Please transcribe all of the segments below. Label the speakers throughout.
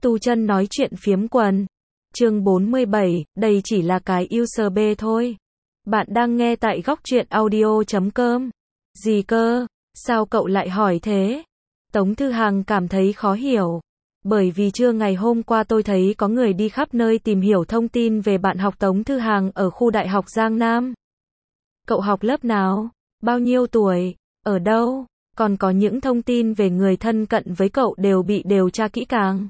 Speaker 1: Tu chân nói chuyện phiếm quần. Chương 47, đây chỉ là cái USB thôi. Bạn đang nghe tại góc truyện audio.com. Gì cơ? Sao cậu lại hỏi thế? Tống Thư Hằng cảm thấy khó hiểu. Bởi vì trưa ngày hôm qua tôi thấy có người đi khắp nơi tìm hiểu thông tin về bạn học Tống Thư Hằng ở khu đại học Giang Nam. Cậu học lớp nào? Bao nhiêu tuổi? Ở đâu? Còn có những thông tin về người thân cận với cậu đều bị điều tra kỹ càng.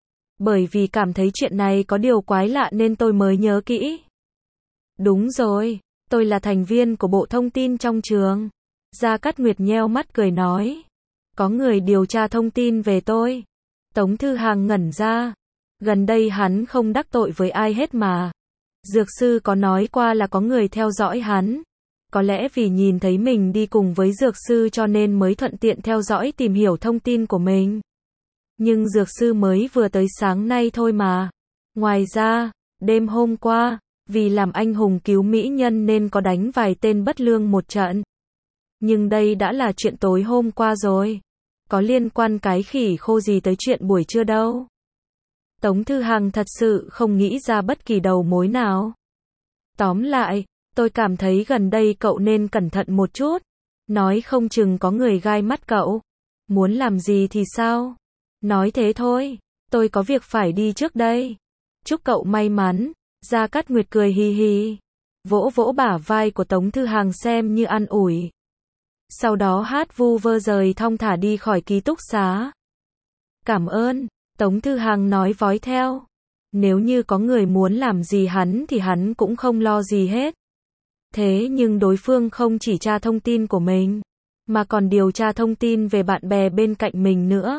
Speaker 1: Bởi vì cảm thấy chuyện này có điều quái lạ nên tôi mới nhớ kỹ. Đúng rồi, tôi là thành viên của Bộ Thông tin trong trường. Gia Cát Nguyệt nheo mắt cười nói. Có người điều tra thông tin về tôi. Tống Thư Hằng ngẩn ra. Gần đây hắn không đắc tội với ai hết mà. Dược sư có nói qua là có người theo dõi hắn. Có lẽ vì nhìn thấy mình đi cùng với dược sư cho nên mới thuận tiện theo dõi tìm hiểu thông tin của mình. Nhưng dược sư mới vừa tới sáng nay thôi mà. Ngoài ra, đêm hôm qua, vì làm anh hùng cứu mỹ nhân nên có đánh vài tên bất lương một trận. Nhưng đây đã là chuyện tối hôm qua rồi. Có liên quan cái khỉ khô gì tới chuyện buổi trưa đâu. Tống Thư Hằng thật sự không nghĩ ra bất kỳ đầu mối nào. Tóm lại, tôi cảm thấy gần đây cậu nên cẩn thận một chút. Nói không chừng có người gai mắt cậu. Muốn làm gì thì sao? Nói thế thôi. Tôi có việc phải đi trước đây. Chúc cậu may mắn. Gia Cát Nguyệt cười hì hì. Vỗ vỗ bả vai của Tống Thư Hằng xem như an ủi. Sau đó hát vu vơ rời thong thả đi khỏi ký túc xá. Cảm ơn. Tống Thư Hằng nói vói theo. Nếu như có người muốn làm gì hắn thì hắn cũng không lo gì hết. Thế nhưng đối phương không chỉ tra thông tin của mình, mà còn điều tra thông tin về bạn bè bên cạnh mình nữa.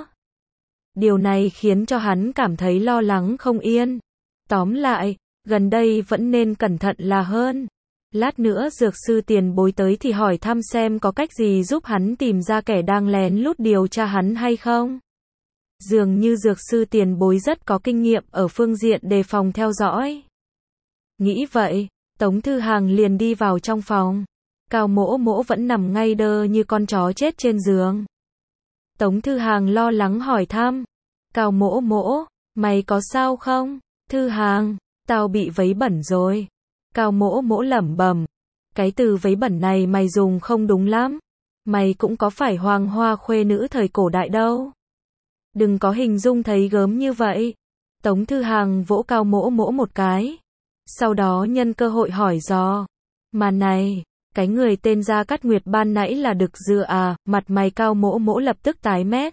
Speaker 1: Điều này khiến cho hắn cảm thấy lo lắng không yên. Tóm lại, gần đây vẫn nên cẩn thận là hơn. Lát nữa dược sư tiền bối tới thì hỏi thăm xem có cách gì giúp hắn tìm ra kẻ đang lén lút điều tra hắn hay không. Dường như dược sư tiền bối rất có kinh nghiệm ở phương diện đề phòng theo dõi. Nghĩ vậy, Tống Thư Hằng liền đi vào trong phòng. Cao Mỗ Mỗ vẫn nằm ngay đơ như con chó chết trên giường. Tống Thư Hằng lo lắng hỏi thăm. Cao Mỗ Mỗ, mày có sao không? Thư Hằng, tao bị vấy bẩn rồi. Cao Mỗ Mỗ lẩm bẩm. Cái từ vấy bẩn này mày dùng không đúng lắm. Mày cũng có phải hoàng hoa khuê nữ thời cổ đại đâu. Đừng có hình dung thấy gớm như vậy. Tống Thư Hằng vỗ Cao Mỗ Mỗ một cái. Sau đó nhân cơ hội hỏi dò. Mà này, cái người tên Gia Cát Nguyệt ban nãy là Đực Dựa à? Mặt mày Cao Mỗ Mỗ lập tức tái mét.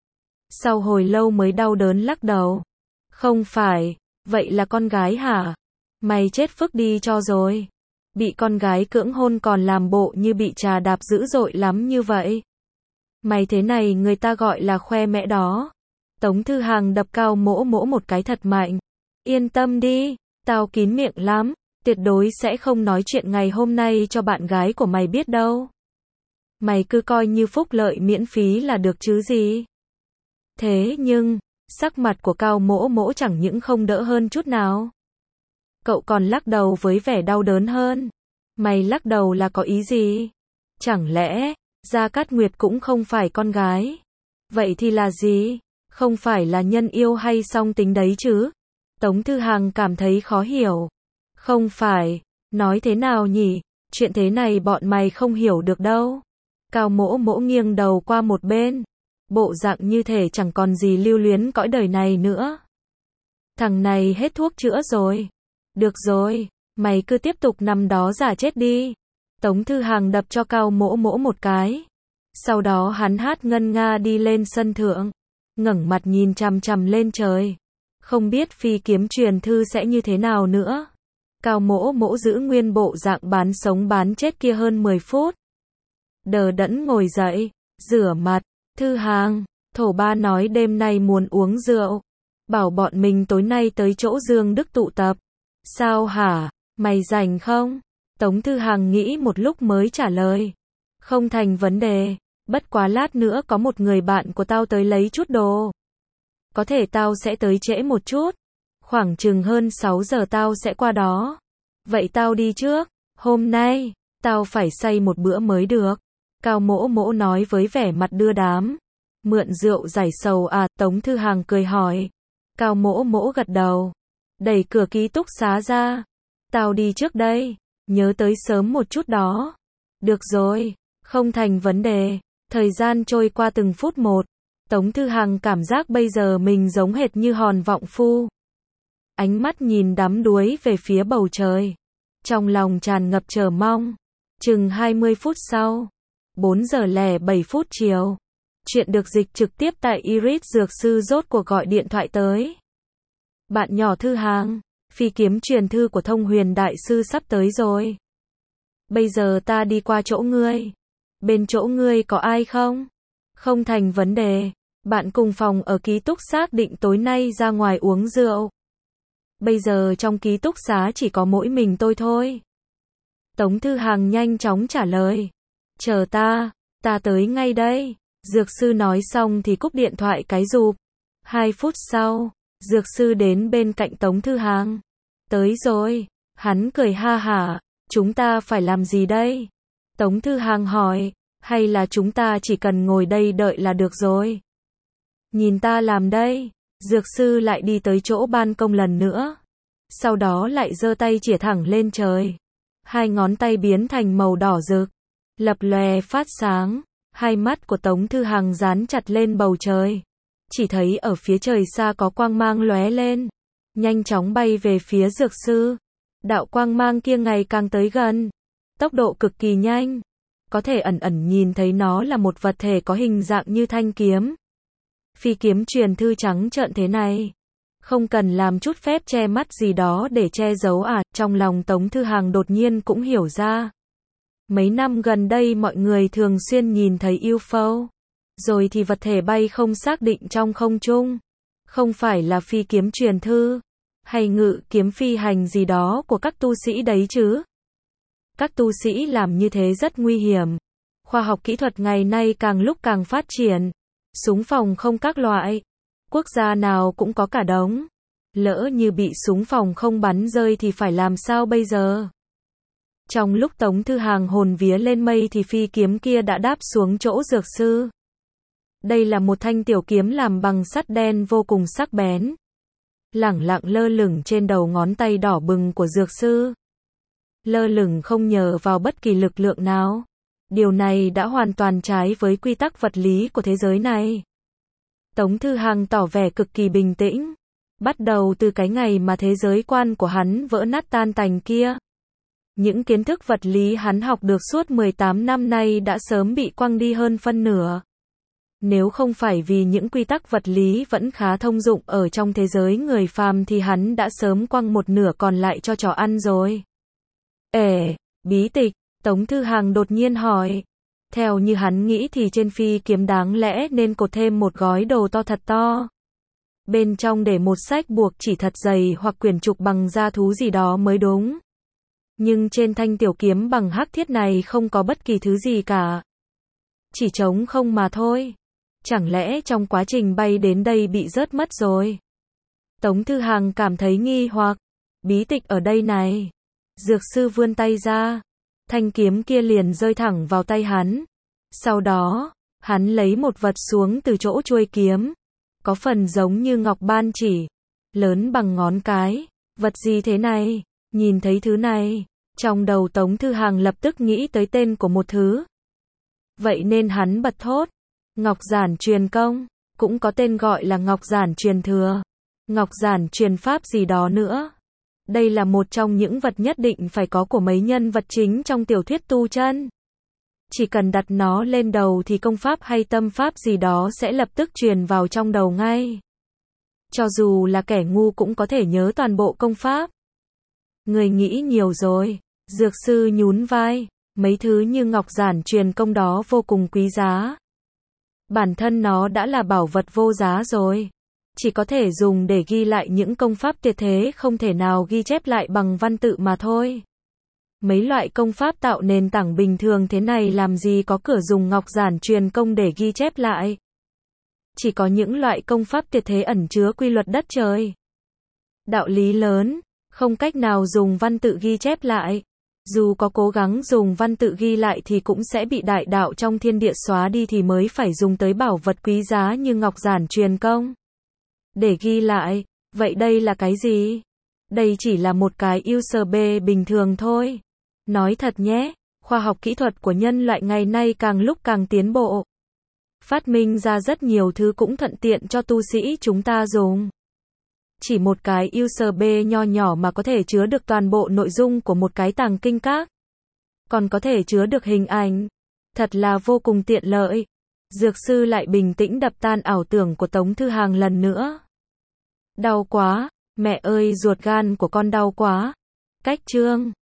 Speaker 1: Sau hồi lâu mới đau đớn lắc đầu. Không phải, vậy là con gái hả? Mày chết phức đi cho rồi. Bị con gái cưỡng hôn còn làm bộ như bị trà đạp dữ dội lắm như vậy. Mày thế này người ta gọi là khoe mẽ đó. Tống Thư Hằng đập Cao Mỗ Mỗ một cái thật mạnh. Yên tâm đi, tao kín miệng lắm, tuyệt đối sẽ không nói chuyện ngày hôm nay cho bạn gái của mày biết đâu. Mày cứ coi như phúc lợi miễn phí là được chứ gì. Thế nhưng, sắc mặt của Cao Mỗ Mỗ chẳng những không đỡ hơn chút nào. Cậu còn lắc đầu với vẻ đau đớn hơn. Mày lắc đầu là có ý gì? Chẳng lẽ, Gia Cát Nguyệt cũng không phải con gái? Vậy thì là gì? Không phải là nhân yêu hay song tính đấy chứ? Tống Thư Hằng cảm thấy khó hiểu. Không phải, nói thế nào nhỉ? Chuyện thế này bọn mày không hiểu được đâu. Cao Mỗ Mỗ nghiêng đầu qua một bên. Bộ dạng như thể chẳng còn gì lưu luyến cõi đời này nữa. Thằng này hết thuốc chữa rồi. Được rồi, mày cứ tiếp tục nằm đó giả chết đi. Tống Thư Hằng đập cho Cao Mỗ Mỗ một cái. Sau đó hắn hát ngân nga đi lên sân thượng. Ngẩng mặt nhìn chằm chằm lên trời. Không biết phi kiếm truyền thư sẽ như thế nào nữa. Cao Mỗ Mỗ giữ nguyên bộ dạng bán sống bán chết kia hơn 10 phút. Đờ đẫn ngồi dậy, rửa mặt. Thư Hằng, thổ ba nói đêm nay muốn uống rượu. Bảo bọn mình tối nay tới chỗ Dương Đức tụ tập. Sao hả? Mày rảnh không? Tống Thư Hằng nghĩ một lúc mới trả lời. Không thành vấn đề. Bất quá lát nữa có một người bạn của tao tới lấy chút đồ. Có thể tao sẽ tới trễ một chút. Khoảng chừng hơn 6 giờ tao sẽ qua đó. Vậy tao đi trước. Hôm nay, tao phải say một bữa mới được. Cao Mỗ Mỗ nói với vẻ mặt đưa đám. Mượn rượu giải sầu à? Tống Thư Hằng cười hỏi. Cao Mỗ Mỗ gật đầu. Đẩy cửa ký túc xá ra. Tao đi trước đây. Nhớ tới sớm một chút đó. Được rồi. Không thành vấn đề. Thời gian trôi qua từng phút một. Tống Thư Hằng cảm giác bây giờ mình giống hệt như Hòn Vọng Phu. Ánh mắt nhìn đắm đuối về phía bầu trời. Trong lòng tràn ngập chờ mong. Chừng 20 phút sau. 4 giờ 07 phút chiều. Chuyện được dịch trực tiếp tại Iris Dược Sư rốt cuộc gọi điện thoại tới. Bạn nhỏ Thư Hằng, phi kiếm truyền thư của Thông Huyền Đại Sư sắp tới rồi. Bây giờ ta đi qua chỗ ngươi. Bên chỗ ngươi có ai không? Không thành vấn đề. Bạn cùng phòng ở ký túc xác định tối nay ra ngoài uống rượu. Bây giờ trong ký túc xá chỉ có mỗi mình tôi thôi. Tống Thư Hằng nhanh chóng trả lời. Chờ ta tới ngay đây. Dược sư nói xong thì cúp điện thoại cái rụp. 2 phút sau, dược sư đến bên cạnh Tống Thư Hằng. Tới rồi. Hắn cười ha hả. Chúng ta phải làm gì đây? Tống Thư Hằng hỏi. Hay là chúng ta chỉ cần ngồi đây đợi là được rồi? Nhìn ta làm đây. Dược sư lại đi tới chỗ ban công lần nữa. Sau đó lại giơ tay chĩa thẳng lên trời. 2 ngón tay biến thành màu đỏ rực. Lập lòe phát sáng. Hai mắt của Tống Thư Hằng dán chặt lên bầu trời. Chỉ thấy ở phía trời xa có quang mang lóe lên. Nhanh chóng bay về phía dược sư. Đạo quang mang kia ngày càng tới gần. Tốc độ cực kỳ nhanh. Có thể ẩn ẩn nhìn thấy nó là một vật thể có hình dạng như thanh kiếm. Phi kiếm truyền thư trắng trợn thế này. Không cần làm chút phép che mắt gì đó để che giấu à? Trong lòng Tống Thư Hằng đột nhiên cũng hiểu ra. Mấy năm gần đây mọi người thường xuyên nhìn thấy UFO. Rồi thì vật thể bay không xác định trong không trung. Không phải là phi kiếm truyền thư. Hay ngự kiếm phi hành gì đó của các tu sĩ đấy chứ. Các tu sĩ làm như thế rất nguy hiểm. Khoa học kỹ thuật ngày nay càng lúc càng phát triển. Súng phòng không các loại. Quốc gia nào cũng có cả đống. Lỡ như bị súng phòng không bắn rơi thì phải làm sao bây giờ? Trong lúc Tống Thư Hằng hồn vía lên mây thì phi kiếm kia đã đáp xuống chỗ dược sư. Đây là một thanh tiểu kiếm làm bằng sắt đen vô cùng sắc bén. Lẳng lặng lơ lửng trên đầu ngón tay đỏ bừng của dược sư. Lơ lửng không nhờ vào bất kỳ lực lượng nào. Điều này đã hoàn toàn trái với quy tắc vật lý của thế giới này. Tống Thư Hằng tỏ vẻ cực kỳ bình tĩnh. Bắt đầu từ cái ngày mà thế giới quan của hắn vỡ nát tan tành kia. Những kiến thức vật lý hắn học được suốt 18 năm nay đã sớm bị quăng đi hơn phân nửa. Nếu không phải vì những quy tắc vật lý vẫn khá thông dụng ở trong thế giới người phàm thì hắn đã sớm quăng một nửa còn lại cho chó ăn rồi. Bí tịch, Tống Thư Hằng đột nhiên hỏi. Theo như hắn nghĩ thì trên phi kiếm đáng lẽ nên cột thêm một gói đồ to thật to. Bên trong để một sách buộc chỉ thật dày hoặc quyển trục bằng da thú gì đó mới đúng. Nhưng trên thanh tiểu kiếm bằng hắc thiết này không có bất kỳ thứ gì cả. Chỉ trống không mà thôi. Chẳng lẽ trong quá trình bay đến đây bị rớt mất rồi? Tống Thư Hằng cảm thấy nghi hoặc. Bí tịch ở đây này. Dược sư vươn tay ra. Thanh kiếm kia liền rơi thẳng vào tay hắn. Sau đó, hắn lấy một vật xuống từ chỗ chuôi kiếm. Có phần giống như ngọc ban chỉ. Lớn bằng ngón cái. Vật gì thế này? Nhìn thấy thứ này. Trong đầu Tống Thư Hằng lập tức nghĩ tới tên của một thứ. Vậy nên hắn bật thốt. Ngọc giản truyền công. Cũng có tên gọi là ngọc giản truyền thừa. Ngọc giản truyền pháp gì đó nữa. Đây là một trong những vật nhất định phải có của mấy nhân vật chính trong tiểu thuyết tu chân. Chỉ cần đặt nó lên đầu thì công pháp hay tâm pháp gì đó sẽ lập tức truyền vào trong đầu ngay. Cho dù là kẻ ngu cũng có thể nhớ toàn bộ công pháp. Người nghĩ nhiều rồi. Dược sư nhún vai. Mấy thứ như ngọc giản truyền công đó vô cùng quý giá. Bản thân nó đã là bảo vật vô giá rồi. Chỉ có thể dùng để ghi lại những công pháp tuyệt thế không thể nào ghi chép lại bằng văn tự mà thôi. Mấy loại công pháp tạo nền tảng bình thường thế này làm gì có cửa dùng ngọc giản truyền công để ghi chép lại. Chỉ có những loại công pháp tuyệt thế ẩn chứa quy luật đất trời. Đạo lý lớn, không cách nào dùng văn tự ghi chép lại. Dù có cố gắng dùng văn tự ghi lại thì cũng sẽ bị đại đạo trong thiên địa xóa đi thì mới phải dùng tới bảo vật quý giá như ngọc giản truyền công. Để ghi lại, Vậy đây là cái gì? Đây chỉ là một cái USB bình thường thôi. Nói thật nhé, khoa học kỹ thuật của nhân loại ngày nay càng lúc càng tiến bộ. Phát minh ra rất nhiều thứ cũng thuận tiện cho tu sĩ chúng ta dùng. Chỉ một cái USB nho nhỏ mà có thể chứa được toàn bộ nội dung của một cái tàng kinh các. Còn có thể chứa được hình ảnh. Thật là vô cùng tiện lợi. Dược sư lại bình tĩnh đập tan ảo tưởng của Tống Thư Hàng lần nữa. Đau quá, mẹ ơi ruột gan của con đau quá. Cách chương